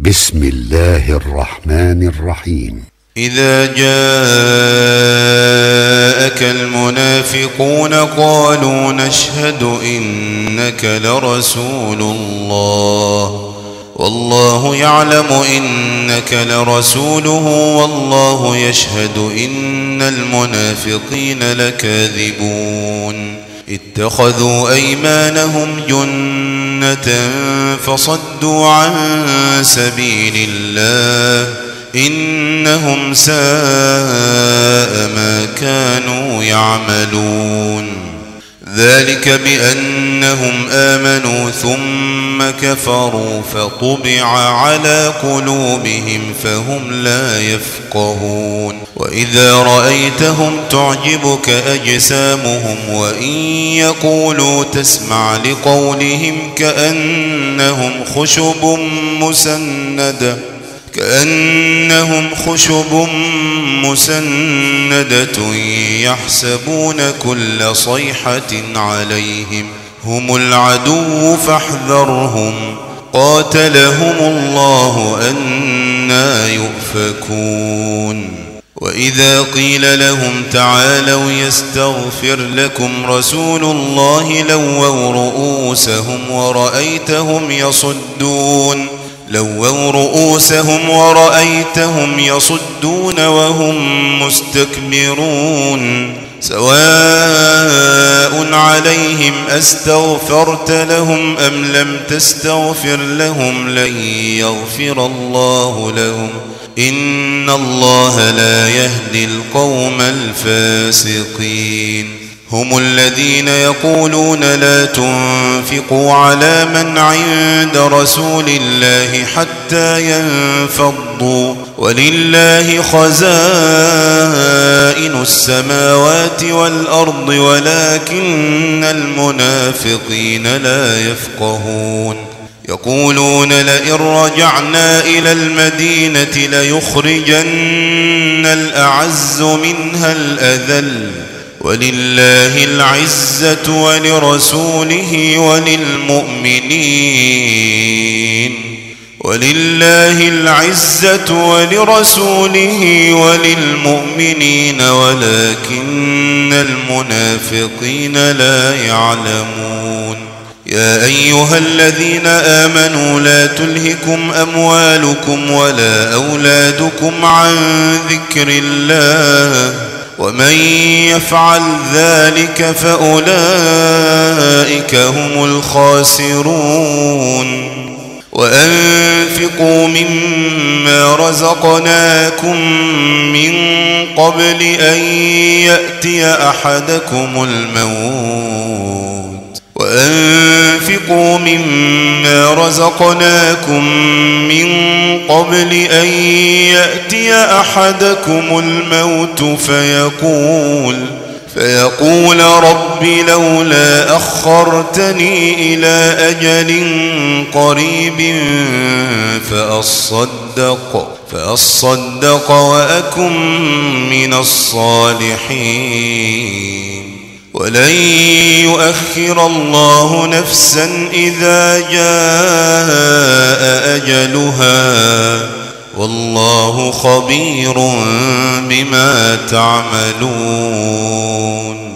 بسم الله الرحمن الرحيم. إذا جاءك المنافقون قالوا نشهد إنك لرسول الله والله يعلم إنك لرسوله والله يشهد إن المنافقين لكاذبون اتخذوا أيمانهم جنة فصدوا عن سبيل الله إنهم ساء ما كانوا يعملون ذلك بأنهم آمنوا ثم كفروا فطبع على قلوبهم فهم لا يفقهون وإذا رأيتهم تعجبك أجسامهم وإن يقولوا تسمع لقولهم كأنهم خشب مسندة يحسبون كل صيحة عليهم هم العدو فاحذرهم قاتلهم الله أنى يؤفكون وإذا قيل لهم تعالوا يستغفر لكم رسول الله لووا رؤوسهم يصدون وهم مستكبرون سواء عليهم أستغفرت لهم أم لم تستغفر لهم لن يغفر الله لهم إن الله لا يهدي القوم الفاسقين هم الذين يقولون لا تنفقوا على من عند رسول الله حتى ينفضوا ولله خزائن السماوات والأرض ولكن المنافقين لا يفقهون يقولون لئن رجعنا إلى المدينة ليخرجن الأعز منها الأذل ولله العزة ولرسوله وللمؤمنين ولكن المنافقين لا يعلمون يا أيها الذين آمنوا لا تلهكم أموالكم ولا أولادكم عن ذكر الله ومن يفعل ذلك فأولئك هم الخاسرون وأنفقوا مما رزقناكم من قبل أن يأتي أحدكم الموت فيقول رب لولا أخرتني إلى أجل قريب فأصدق وأكن من الصالحين ولن يؤخر الله نفسا إذا جاء أجلها والله خبير بما تعملون.